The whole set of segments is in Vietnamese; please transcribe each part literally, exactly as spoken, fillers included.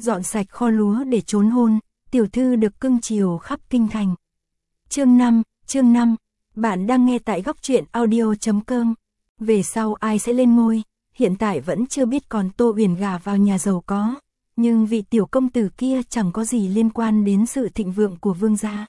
dọn sạch kho lúa để trốn hôn, tiểu thư được cưng chiều khắp kinh thành. Chương năm, chương năm, bạn đang nghe tại góc truyện audio chấm com. Về sau ai sẽ lên ngôi, hiện tại vẫn chưa biết, còn Tô Uyển gả vào nhà giàu có, nhưng vị tiểu công tử kia chẳng có gì liên quan đến sự thịnh vượng của vương gia.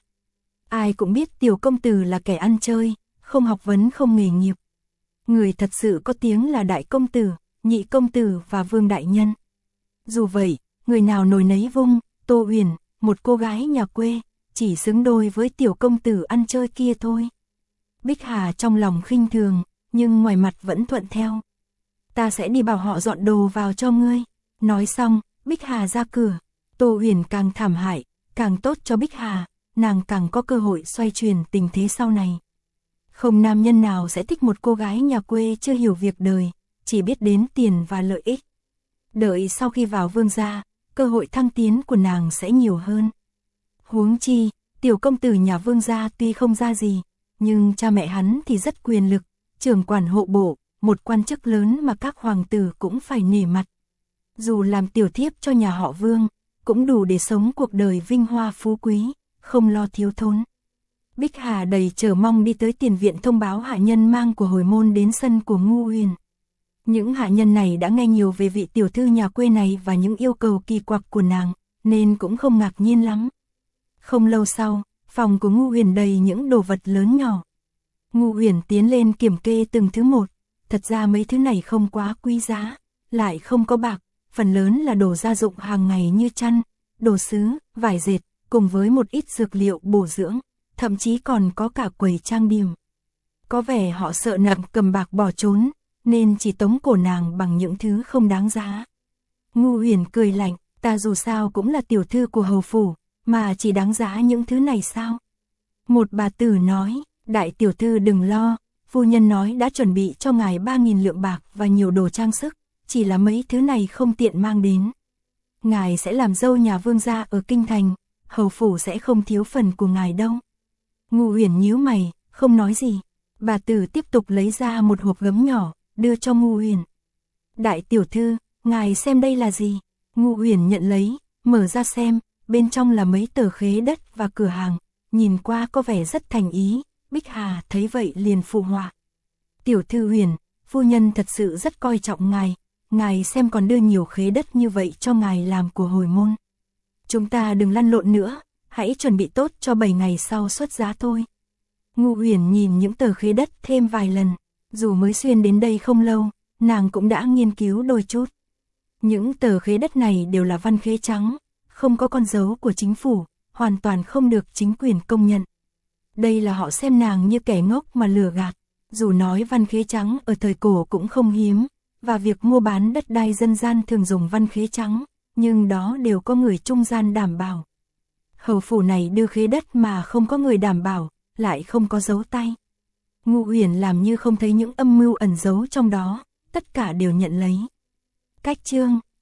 Ai cũng biết tiểu công tử là kẻ ăn chơi, không học vấn không nghề nghiệp. Người thật sự có tiếng là đại công tử, nhị công tử và vương đại nhân. Dù vậy, người nào nổi nấy vung, Tô Uyển, một cô gái nhà quê, chỉ xứng đôi với tiểu công tử ăn chơi kia thôi. Bích Hà trong lòng khinh thường, nhưng ngoài mặt vẫn thuận theo. Ta sẽ đi bảo họ dọn đồ vào cho ngươi. Nói xong, Bích Hà ra cửa. Tô Uyển càng thảm hại, càng tốt cho Bích Hà, nàng càng có cơ hội xoay chuyển tình thế sau này. Không nam nhân nào sẽ thích một cô gái nhà quê chưa hiểu việc đời, chỉ biết đến tiền và lợi ích. Đợi sau khi vào vương gia, cơ hội thăng tiến của nàng sẽ nhiều hơn. Huống chi, tiểu công tử nhà vương gia tuy không ra gì, nhưng cha mẹ hắn thì rất quyền lực, trưởng quản hộ bộ, một quan chức lớn mà các hoàng tử cũng phải nể mặt. Dù làm tiểu thiếp cho nhà họ Vương, cũng đủ để sống cuộc đời vinh hoa phú quý, không lo thiếu thốn. Bích Hà đầy chờ mong đi tới tiền viện thông báo hạ nhân mang của hồi môn đến sân của Ngu Uyển. Những hạ nhân này đã nghe nhiều về vị tiểu thư nhà quê này và những yêu cầu kỳ quặc của nàng, nên cũng không ngạc nhiên lắm. Không lâu sau, phòng của Ngu Uyển đầy những đồ vật lớn nhỏ. Ngu Uyển tiến lên kiểm kê từng thứ một, thật ra mấy thứ này không quá quý giá, lại không có bạc, phần lớn là đồ gia dụng hàng ngày như chăn, đồ sứ, vải dệt, cùng với một ít dược liệu bổ dưỡng, thậm chí còn có cả quầy trang điểm. Có vẻ họ sợ nàng cầm bạc bỏ trốn, nên chỉ tống cổ nàng bằng những thứ không đáng giá. Ngu Uyển cười lạnh, ta dù sao cũng là tiểu thư của hầu phủ, mà chỉ đáng giá những thứ này sao? Một bà tử nói, đại tiểu thư đừng lo, phu nhân nói đã chuẩn bị cho ngài ba nghìn lượng bạc và nhiều đồ trang sức, chỉ là mấy thứ này không tiện mang đến. Ngài sẽ làm dâu nhà vương gia ở kinh thành, hầu phủ sẽ không thiếu phần của ngài đâu. Ngu Uyển nhíu mày, không nói gì. Bà tử tiếp tục lấy ra một hộp gấm nhỏ, đưa cho Ngu Uyển. Đại tiểu thư, ngài xem đây là gì? Ngu Uyển nhận lấy, mở ra xem, bên trong là mấy tờ khế đất và cửa hàng, nhìn qua có vẻ rất thành ý. Bích Hà thấy vậy liền phụ họa. Tiểu thư Uyển, phu nhân thật sự rất coi trọng ngài, ngài xem còn đưa nhiều khế đất như vậy cho ngài làm của hồi môn. Chúng ta đừng lăn lộn nữa, hãy chuẩn bị tốt cho bảy ngày sau xuất giá thôi. Ngu Uyển nhìn những tờ khế đất thêm vài lần, dù mới xuyên đến đây không lâu, nàng cũng đã nghiên cứu đôi chút. Những tờ khế đất này đều là văn khế trắng, không có con dấu của chính phủ, hoàn toàn không được chính quyền công nhận. Đây là họ xem nàng như kẻ ngốc mà lừa gạt, dù nói văn khế trắng ở thời cổ cũng không hiếm, và việc mua bán đất đai dân gian thường dùng văn khế trắng, nhưng đó đều có người trung gian đảm bảo. Hầu phủ này đưa khế đất mà không có người đảm bảo, lại không có dấu tay. Ngu Uyển làm như không thấy những âm mưu ẩn giấu trong đó, tất cả đều nhận lấy. Cách chương